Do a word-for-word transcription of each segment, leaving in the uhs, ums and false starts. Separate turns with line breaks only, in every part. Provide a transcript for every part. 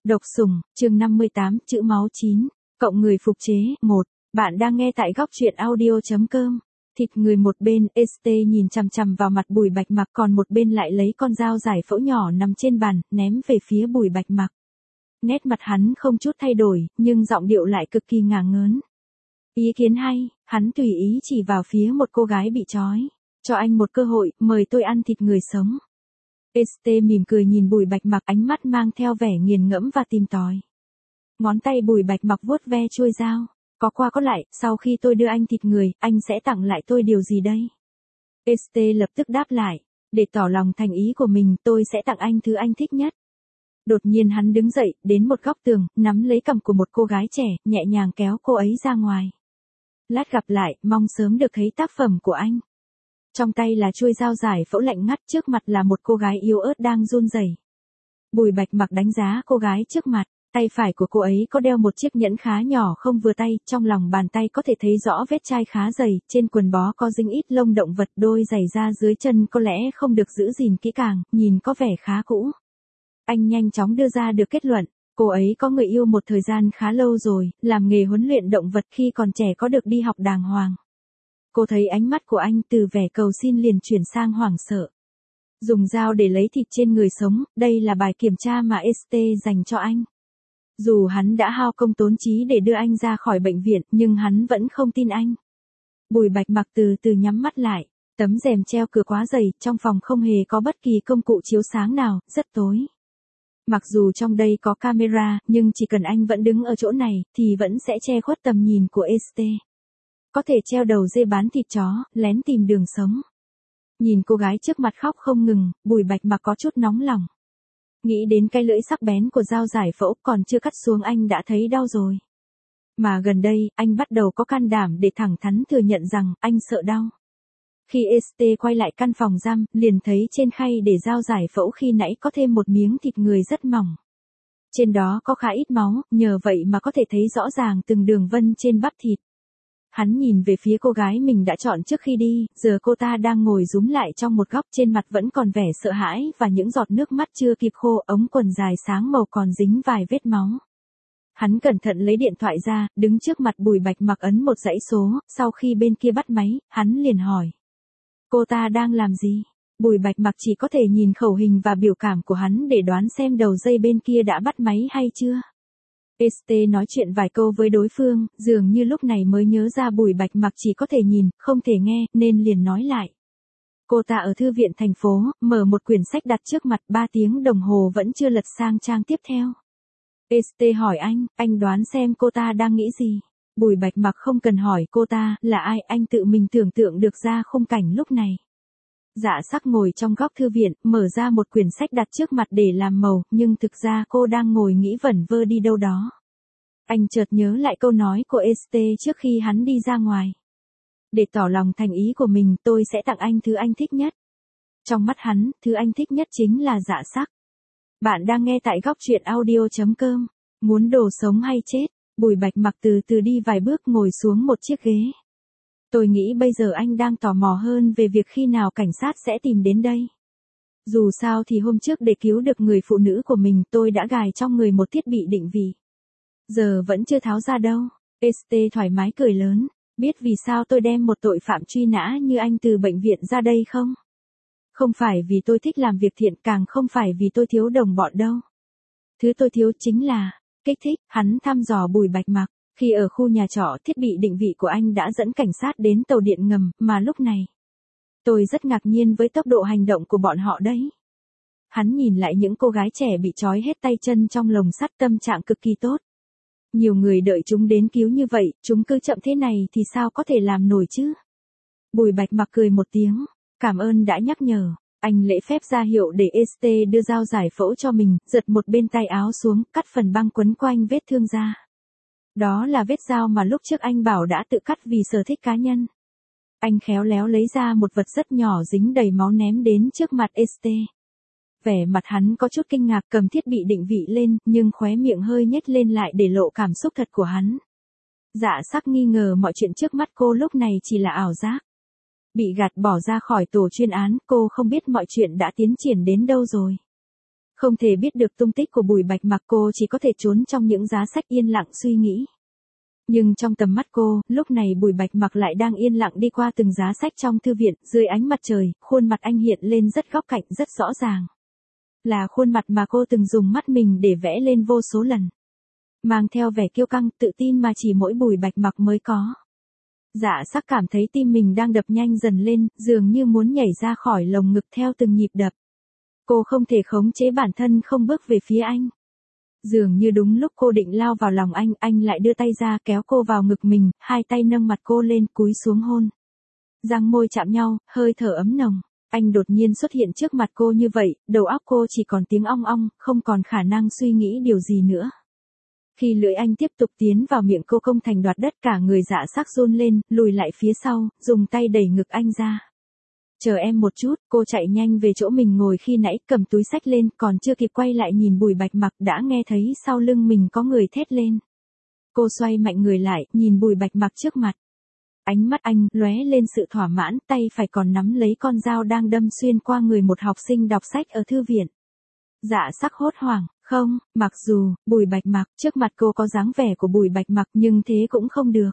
Độc sủng, chương năm mươi tám, chữ máu chín. Cộng người phục chế, một. Bạn đang nghe tại góc truyện audio.com. Thịt người một bên, ét tê nhìn chằm chằm vào mặt Bùi Bạch Mặc, còn một bên lại lấy con dao giải phẫu nhỏ nằm trên bàn, ném về phía Bùi Bạch Mặc. Nét mặt hắn không chút thay đổi, nhưng giọng điệu lại cực kỳ ngả ngớn. Ý kiến hay, hắn tùy ý chỉ vào phía một cô gái bị trói. Cho anh một cơ hội, mời tôi ăn thịt người sống. ét tê mỉm cười nhìn Bùi Bạch Mặc, ánh mắt mang theo vẻ nghiền ngẫm và tìm tòi. Ngón tay Bùi Bạch Mặc vuốt ve chuôi dao. Có qua có lại, sau khi tôi đưa anh thịt người, anh sẽ tặng lại tôi điều gì đây? ét tê lập tức đáp lại. Để tỏ lòng thành ý của mình, tôi sẽ tặng anh thứ anh thích nhất. Đột nhiên hắn đứng dậy, đến một góc tường, nắm lấy cằm của một cô gái trẻ, nhẹ nhàng kéo cô ấy ra ngoài. Lát gặp lại, mong sớm được thấy tác phẩm của anh. Trong tay là chuôi dao giải phẫu lạnh ngắt, trước mặt là một cô gái yếu ớt đang run rẩy. Bùi Bạch Mặc đánh giá cô gái trước mặt, tay phải của cô ấy có đeo một chiếc nhẫn khá nhỏ không vừa tay, trong lòng bàn tay có thể thấy rõ vết chai khá dày, trên quần bó có dính ít lông động vật, đôi giày da dưới chân có lẽ không được giữ gìn kỹ càng, nhìn có vẻ khá cũ. Anh nhanh chóng đưa ra được kết luận, cô ấy có người yêu một thời gian khá lâu rồi, làm nghề huấn luyện động vật khi còn trẻ có được đi học đàng hoàng. Cô thấy ánh mắt của anh từ vẻ cầu xin liền chuyển sang hoảng sợ. Dùng dao để lấy thịt trên người sống, đây là bài kiểm tra mà ét tê dành cho anh. Dù hắn đã hao công tốn trí để đưa anh ra khỏi bệnh viện, nhưng hắn vẫn không tin anh. Bùi Bạch Mặc từ từ nhắm mắt lại, tấm rèm treo cửa quá dày, trong phòng không hề có bất kỳ công cụ chiếu sáng nào, rất tối. Mặc dù trong đây có camera, nhưng chỉ cần anh vẫn đứng ở chỗ này, thì vẫn sẽ che khuất tầm nhìn của ét tê. Có thể treo đầu dê bán thịt chó, lén tìm đường sống. Nhìn cô gái trước mặt khóc không ngừng, Bùi Bạch Mặc có chút nóng lòng. Nghĩ đến cái lưỡi sắc bén của dao giải phẫu, còn chưa cắt xuống anh đã thấy đau rồi. Mà gần đây, anh bắt đầu có can đảm để thẳng thắn thừa nhận rằng, anh sợ đau. Khi ét tê quay lại căn phòng giam, liền thấy trên khay để dao giải phẫu khi nãy có thêm một miếng thịt người rất mỏng. Trên đó có khá ít máu, nhờ vậy mà có thể thấy rõ ràng từng đường vân trên bắp thịt. Hắn nhìn về phía cô gái mình đã chọn trước khi đi, giờ cô ta đang ngồi rúm lại trong một góc, trên mặt vẫn còn vẻ sợ hãi và những giọt nước mắt chưa kịp khô, ống quần dài sáng màu còn dính vài vết máu. Hắn cẩn thận lấy điện thoại ra, đứng trước mặt Bùi Bạch Mặc ấn một dãy số, sau khi bên kia bắt máy, hắn liền hỏi. Cô ta đang làm gì? Bùi Bạch Mặc chỉ có thể nhìn khẩu hình và biểu cảm của hắn để đoán xem đầu dây bên kia đã bắt máy hay chưa. ét tê nói chuyện vài câu với đối phương, dường như lúc này mới nhớ ra Bùi Bạch Mặc chỉ có thể nhìn, không thể nghe, nên liền nói lại. Cô ta ở thư viện thành phố, mở một quyển sách đặt trước mặt, ba tiếng đồng hồ vẫn chưa lật sang trang tiếp theo. ét tê hỏi anh, anh đoán xem cô ta đang nghĩ gì? Bùi Bạch Mặc không cần hỏi cô ta là ai, anh tự mình tưởng tượng được ra khung cảnh lúc này. Dạ Sắc ngồi trong góc thư viện, mở ra một quyển sách đặt trước mặt để làm màu, nhưng thực ra cô đang ngồi nghĩ vẩn vơ đi đâu đó. Anh chợt nhớ lại câu nói của ét tê trước khi hắn đi ra ngoài. Để tỏ lòng thành ý của mình, tôi sẽ tặng anh thứ anh thích nhất. Trong mắt hắn, thứ anh thích nhất chính là Dạ Sắc. Bạn đang nghe tại góc truyện audio.com. Muốn đồ sống hay chết? Bùi Bạch Mặc từ từ đi vài bước, ngồi xuống một chiếc ghế. Tôi nghĩ bây giờ anh đang tò mò hơn về việc khi nào cảnh sát sẽ tìm đến đây. Dù sao thì hôm trước để cứu được người phụ nữ của mình, tôi đã gài trong người một thiết bị định vị. Giờ vẫn chưa tháo ra đâu. ét tê thoải mái cười lớn. Biết vì sao tôi đem một tội phạm truy nã như anh từ bệnh viện ra đây không? Không phải vì tôi thích làm việc thiện, càng không phải vì tôi thiếu đồng bọn đâu. Thứ tôi thiếu chính là kích thích. Hắn thăm dò Bùi Bạch Mặc. Khi ở khu nhà trọ, thiết bị định vị của anh đã dẫn cảnh sát đến tàu điện ngầm, mà lúc này tôi rất ngạc nhiên với tốc độ hành động của bọn họ đấy. Hắn nhìn lại những cô gái trẻ bị trói hết tay chân trong lồng sắt, tâm trạng cực kỳ tốt. Nhiều người đợi chúng đến cứu như vậy, chúng cứ chậm thế này thì sao có thể làm nổi chứ? Bùi Bạch Mặc cười một tiếng, cảm ơn đã nhắc nhở. Anh lễ phép ra hiệu để ét tê đưa dao giải phẫu cho mình, giật một bên tay áo xuống, cắt phần băng quấn quanh vết thương ra. Đó là vết dao mà lúc trước anh bảo đã tự cắt vì sở thích cá nhân. Anh khéo léo lấy ra một vật rất nhỏ dính đầy máu ném đến trước mặt ét tê. Vẻ mặt hắn có chút kinh ngạc, cầm thiết bị định vị lên, nhưng khóe miệng hơi nhếch lên lại để lộ cảm xúc thật của hắn. Dạ Sắc nghi ngờ mọi chuyện trước mắt cô lúc này chỉ là ảo giác. Bị gạt bỏ ra khỏi tổ chuyên án, cô không biết mọi chuyện đã tiến triển đến đâu rồi. Không thể biết được tung tích của Bùi Bạch Mặc, cô chỉ có thể trốn trong những giá sách yên lặng suy nghĩ. Nhưng trong tầm mắt cô, lúc này Bùi Bạch Mặc lại đang yên lặng đi qua từng giá sách trong thư viện, dưới ánh mặt trời, khuôn mặt anh hiện lên rất góc cạnh, rất rõ ràng. Là khuôn mặt mà cô từng dùng mắt mình để vẽ lên vô số lần. Mang theo vẻ kiêu căng, tự tin mà chỉ mỗi Bùi Bạch Mặc mới có. Dạ Sắc cảm thấy tim mình đang đập nhanh dần lên, dường như muốn nhảy ra khỏi lồng ngực theo từng nhịp đập. Cô không thể khống chế bản thân không bước về phía anh. Dường như đúng lúc cô định lao vào lòng anh, anh lại đưa tay ra kéo cô vào ngực mình, hai tay nâng mặt cô lên cúi xuống hôn. Răng môi chạm nhau, hơi thở ấm nồng. Anh đột nhiên xuất hiện trước mặt cô như vậy, đầu óc cô chỉ còn tiếng ong ong, không còn khả năng suy nghĩ điều gì nữa. Khi lưỡi anh tiếp tục tiến vào miệng cô không thành đoạt đất, cả người Dạ Sắc run lên, lùi lại phía sau, dùng tay đẩy ngực anh ra. Chờ em một chút, cô chạy nhanh về chỗ mình ngồi khi nãy, cầm túi xách lên, còn chưa kịp quay lại nhìn Bùi Bạch Mặc đã nghe thấy sau lưng mình có người thét lên. Cô xoay mạnh người lại, nhìn Bùi Bạch Mặc trước mặt. Ánh mắt anh lóe lên sự thỏa mãn, tay phải còn nắm lấy con dao đang đâm xuyên qua người một học sinh đọc sách ở thư viện. Dạ Sắc hốt hoảng, không, mặc dù, Bùi Bạch Mặc, trước mặt cô có dáng vẻ của Bùi Bạch Mặc nhưng thế cũng không được.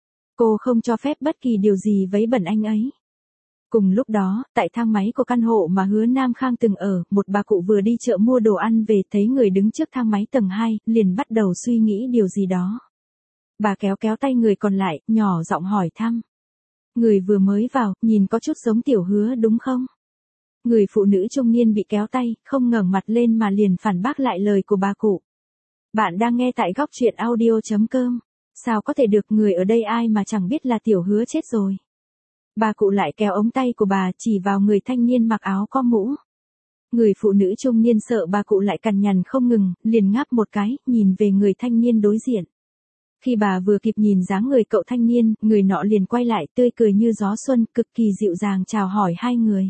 Cô không cho phép bất kỳ điều gì vấy bẩn anh ấy. Cùng lúc đó, tại thang máy của căn hộ mà Hứa Nam Khang từng ở, một bà cụ vừa đi chợ mua đồ ăn về thấy người đứng trước thang máy tầng hai, liền bắt đầu suy nghĩ điều gì đó. Bà kéo kéo tay người còn lại, nhỏ giọng hỏi thăm. Người vừa mới vào, nhìn có chút giống Tiểu Hứa đúng không? Người phụ nữ trung niên bị kéo tay, không ngẩng mặt lên mà liền phản bác lại lời của bà cụ. Bạn đang nghe tại góc truyện audio chấm com. Sao có thể được, người ở đây ai mà chẳng biết là Tiểu Hứa chết rồi. Bà cụ lại kéo ống tay của bà chỉ vào người thanh niên mặc áo có mũ. Người phụ nữ trung niên sợ bà cụ lại cằn nhằn không ngừng, liền ngáp một cái, nhìn về người thanh niên đối diện. Khi bà vừa kịp nhìn dáng người cậu thanh niên, người nọ liền quay lại tươi cười như gió xuân, cực kỳ dịu dàng chào hỏi hai người.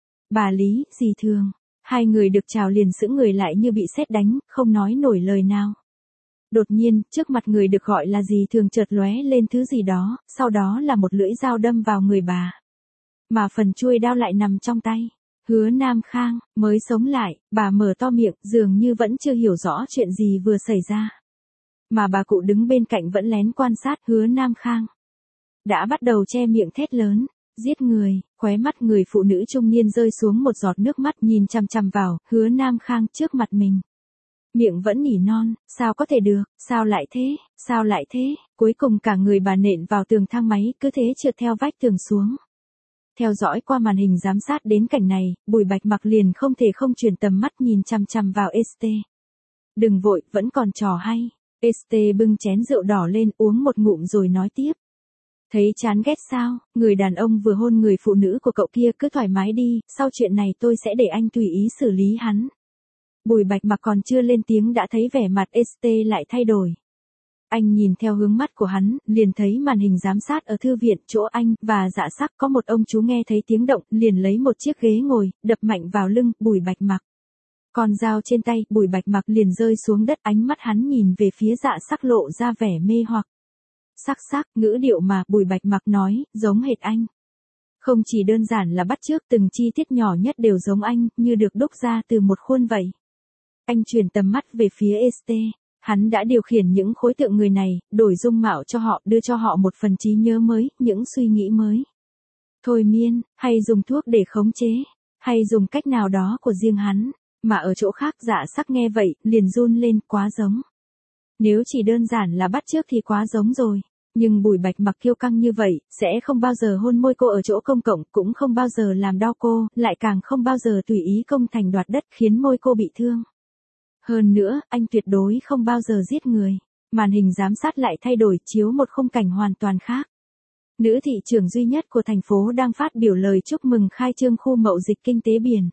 Bà Lý, dì Thường. Hai người được chào liền sững người lại như bị sét đánh, không nói nổi lời nào. Đột nhiên, trước mặt người được gọi là dì Thường chợt lóe lên thứ gì đó, sau đó là một lưỡi dao đâm vào người bà. Mà phần chuôi đao lại nằm trong tay. Hứa Nam Khang, mới sống lại, bà mở to miệng, dường như vẫn chưa hiểu rõ chuyện gì vừa xảy ra. Mà bà cụ đứng bên cạnh vẫn lén quan sát Hứa Nam Khang. Đã bắt đầu che miệng thét lớn, giết người, khóe mắt người phụ nữ trung niên rơi xuống một giọt nước mắt nhìn chằm chằm vào Hứa Nam Khang trước mặt mình. Miệng vẫn nỉ non, sao có thể được, sao lại thế, sao lại thế, cuối cùng cả người bà nện vào tường thang máy, cứ thế trượt theo vách tường xuống. Theo dõi qua màn hình giám sát đến cảnh này, Bùi Bạch Mặc liền không thể không chuyển tầm mắt nhìn chằm chằm vào ét tê. Đừng vội, vẫn còn trò hay. ét tê bưng chén rượu đỏ lên uống một ngụm rồi nói tiếp. Thấy chán ghét sao, người đàn ông vừa hôn người phụ nữ của cậu kia, cứ thoải mái đi, sau chuyện này tôi sẽ để anh tùy ý xử lý hắn. Bùi Bạch Mặc còn chưa lên tiếng đã thấy vẻ mặt ét tê lại thay đổi. Anh nhìn theo hướng mắt của hắn, liền thấy màn hình giám sát ở thư viện, chỗ anh và Dạ Sắc có một ông chú nghe thấy tiếng động, liền lấy một chiếc ghế ngồi, đập mạnh vào lưng Bùi Bạch Mặc. Con dao trên tay, Bùi Bạch Mặc liền rơi xuống đất, ánh mắt hắn nhìn về phía Dạ Sắc lộ ra vẻ mê hoặc. Sắc sắc, ngữ điệu mà Bùi Bạch Mặc nói, giống hệt anh. Không chỉ đơn giản là bắt chước, từng chi tiết nhỏ nhất đều giống anh, như được đúc ra từ một khuôn vậy. Anh chuyển tầm mắt về phía ét tê. Hắn đã điều khiển những khối tượng người này, đổi dung mạo cho họ, đưa cho họ một phần trí nhớ mới, những suy nghĩ mới. Thôi miên, hay dùng thuốc để khống chế, hay dùng cách nào đó của riêng hắn, mà ở chỗ khác Dạ Sắc nghe vậy, liền run lên, quá giống. Nếu chỉ đơn giản là bắt chước thì quá giống rồi. Nhưng Bùi Bạch Mặc kiêu căng như vậy, sẽ không bao giờ hôn môi cô ở chỗ công cộng, cũng không bao giờ làm đau cô, lại càng không bao giờ tùy ý công thành đoạt đất khiến môi cô bị thương. Hơn nữa, anh tuyệt đối không bao giờ giết người. Màn hình giám sát lại thay đổi, chiếu một khung cảnh hoàn toàn khác. Nữ thị trưởng duy nhất của thành phố đang phát biểu lời chúc mừng khai trương khu mậu dịch kinh tế biển.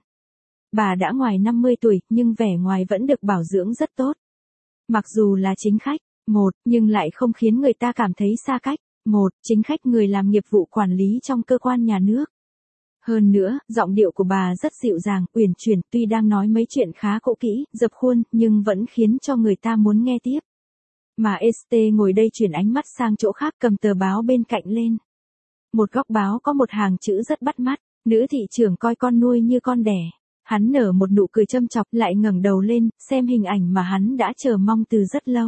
Bà đã ngoài năm mươi tuổi, nhưng vẻ ngoài vẫn được bảo dưỡng rất tốt. Mặc dù là chính khách, một, nhưng lại không khiến người ta cảm thấy xa cách. Một, chính khách người làm nghiệp vụ quản lý trong cơ quan nhà nước. Hơn nữa, giọng điệu của bà rất dịu dàng, uyển chuyển, tuy đang nói mấy chuyện khá cũ kỹ, dập khuôn, nhưng vẫn khiến cho người ta muốn nghe tiếp. Mà ét tê ngồi đây chuyển ánh mắt sang chỗ khác, cầm tờ báo bên cạnh lên. Một góc báo có một hàng chữ rất bắt mắt, nữ thị trưởng coi con nuôi như con đẻ. Hắn nở một nụ cười châm chọc lại ngẩng đầu lên, xem hình ảnh mà hắn đã chờ mong từ rất lâu.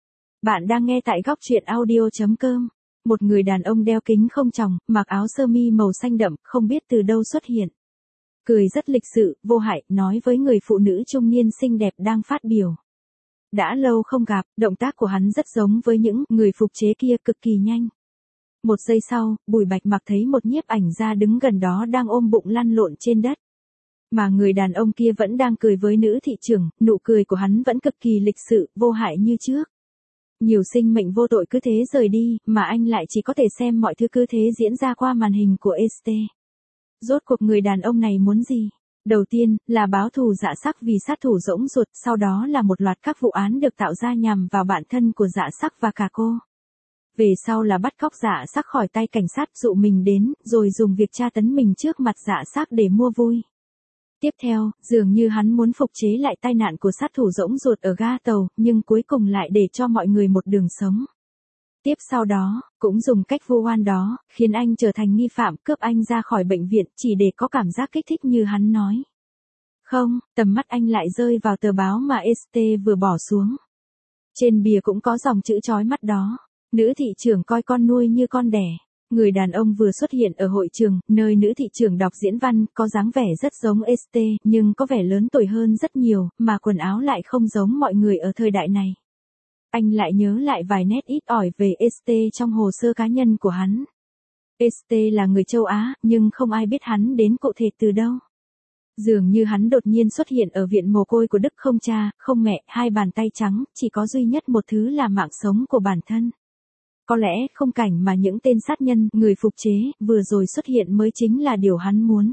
Bạn đang nghe tại góc truyện audio.com. Một người đàn ông đeo kính không tròng, mặc áo sơ mi màu xanh đậm, không biết từ đâu xuất hiện. Cười rất lịch sự, vô hại, nói với người phụ nữ trung niên xinh đẹp đang phát biểu. Đã lâu không gặp, động tác của hắn rất giống với những người phục chế kia, cực kỳ nhanh. Một giây sau, Bùi Bạch Mặc thấy một nhiếp ảnh gia đứng gần đó đang ôm bụng lăn lộn trên đất. Mà người đàn ông kia vẫn đang cười với nữ thị trưởng, nụ cười của hắn vẫn cực kỳ lịch sự, vô hại như trước. Nhiều sinh mệnh vô tội cứ thế rời đi, mà anh lại chỉ có thể xem mọi thứ cứ thế diễn ra qua màn hình của ét tê. Rốt cuộc người đàn ông này muốn gì? Đầu tiên, là báo thù dạ sắc vì sát thủ rỗng ruột, sau đó là một loạt các vụ án được tạo ra nhằm vào bản thân của dạ sắc và cả cô. Về sau là bắt cóc dạ sắc khỏi tay cảnh sát, dụ mình đến, rồi dùng việc tra tấn mình trước mặt dạ sắc để mua vui. Tiếp theo, dường như hắn muốn phục chế lại tai nạn của sát thủ rỗng ruột ở ga tàu, nhưng cuối cùng lại để cho mọi người một đường sống. Tiếp sau đó, cũng dùng cách vu oan đó, khiến anh trở thành nghi phạm, cướp anh ra khỏi bệnh viện, chỉ để có cảm giác kích thích như hắn nói. Không, tầm mắt anh lại rơi vào tờ báo mà ét tê vừa bỏ xuống. Trên bìa cũng có dòng chữ chói mắt đó. Nữ thị trưởng coi con nuôi như con đẻ. Người đàn ông vừa xuất hiện ở hội trường, nơi nữ thị trưởng đọc diễn văn, có dáng vẻ rất giống ét tê, nhưng có vẻ lớn tuổi hơn rất nhiều, mà quần áo lại không giống mọi người ở thời đại này. Anh lại nhớ lại vài nét ít ỏi về ét tê trong hồ sơ cá nhân của hắn. ét tê là người châu Á, nhưng không ai biết hắn đến cụ thể từ đâu. Dường như hắn đột nhiên xuất hiện ở viện mồ côi của Đức, không cha, không mẹ, hai bàn tay trắng, chỉ có duy nhất một thứ là mạng sống của bản thân. Có lẽ không cảnh mà những tên sát nhân, người phục chế, vừa rồi xuất hiện mới chính là điều hắn muốn.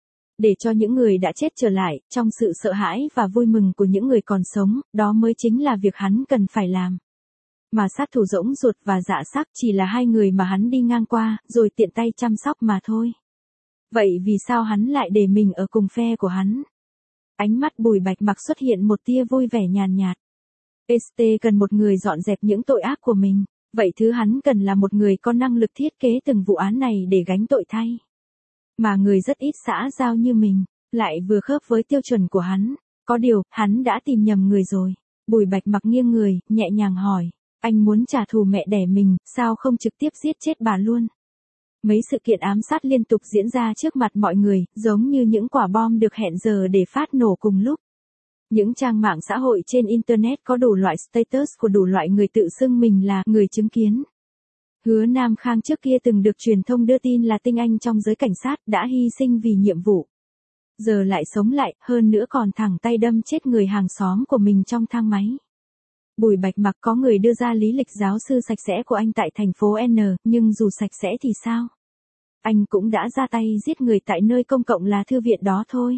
Để cho những người đã chết trở lại, trong sự sợ hãi và vui mừng của những người còn sống, đó mới chính là việc hắn cần phải làm. Mà sát thủ rỗng ruột và dạ sắc chỉ là hai người mà hắn đi ngang qua, rồi tiện tay chăm sóc mà thôi. Vậy vì sao hắn lại để mình ở cùng phe của hắn? Ánh mắt Bùi Bạch Mặc xuất hiện một tia vui vẻ nhàn nhạt. ét tê cần một người dọn dẹp những tội ác của mình. Vậy thứ hắn cần là một người có năng lực thiết kế từng vụ án này để gánh tội thay. Mà người rất ít xã giao như mình, lại vừa khớp với tiêu chuẩn của hắn. Có điều, hắn đã tìm nhầm người rồi. Bùi Bạch Mặc nghiêng người, nhẹ nhàng hỏi. Anh muốn trả thù mẹ đẻ mình, sao không trực tiếp giết chết bà luôn? Mấy sự kiện ám sát liên tục diễn ra trước mặt mọi người, giống như những quả bom được hẹn giờ để phát nổ cùng lúc. Những trang mạng xã hội trên Internet có đủ loại status của đủ loại người tự xưng mình là người chứng kiến. Hứa Nam Khang trước kia từng được truyền thông đưa tin là tinh anh trong giới cảnh sát, đã hy sinh vì nhiệm vụ. Giờ lại sống lại, hơn nữa còn thẳng tay đâm chết người hàng xóm của mình trong thang máy. Bùi Bạch Mặc có người đưa ra lý lịch giáo sư sạch sẽ của anh tại thành phố N, nhưng dù sạch sẽ thì sao? Anh cũng đã ra tay giết người tại nơi công cộng là thư viện đó thôi.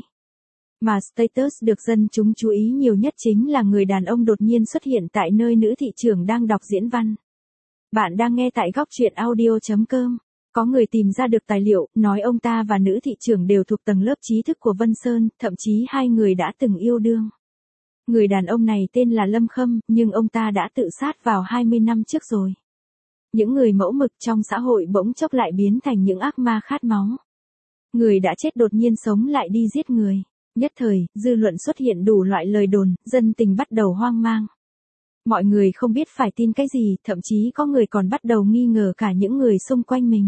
Mà status được dân chúng chú ý nhiều nhất chính là người đàn ông đột nhiên xuất hiện tại nơi nữ thị trưởng đang đọc diễn văn. Bạn đang nghe tại góc truyện audio.com. Có người tìm ra được tài liệu, nói ông ta và nữ thị trưởng đều thuộc tầng lớp trí thức của Vân Sơn, thậm chí hai người đã từng yêu đương. Người đàn ông này tên là Lâm Khâm, nhưng ông ta đã tự sát vào hai mươi năm trước rồi. Những người mẫu mực trong xã hội bỗng chốc lại biến thành những ác ma khát máu. Người đã chết đột nhiên sống lại đi giết người. Nhất thời, dư luận xuất hiện đủ loại lời đồn, dân tình bắt đầu hoang mang. Mọi người không biết phải tin cái gì, thậm chí có người còn bắt đầu nghi ngờ cả những người xung quanh mình.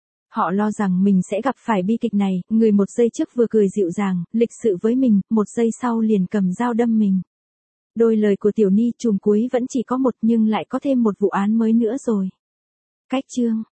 Họ lo rằng mình sẽ gặp phải bi kịch này, người một giây trước vừa cười dịu dàng, lịch sự với mình, một giây sau liền cầm dao đâm mình. Đôi lời của Tiểu Ni chùm cuối vẫn chỉ có một nhưng lại có thêm một vụ án mới nữa rồi. Cách chương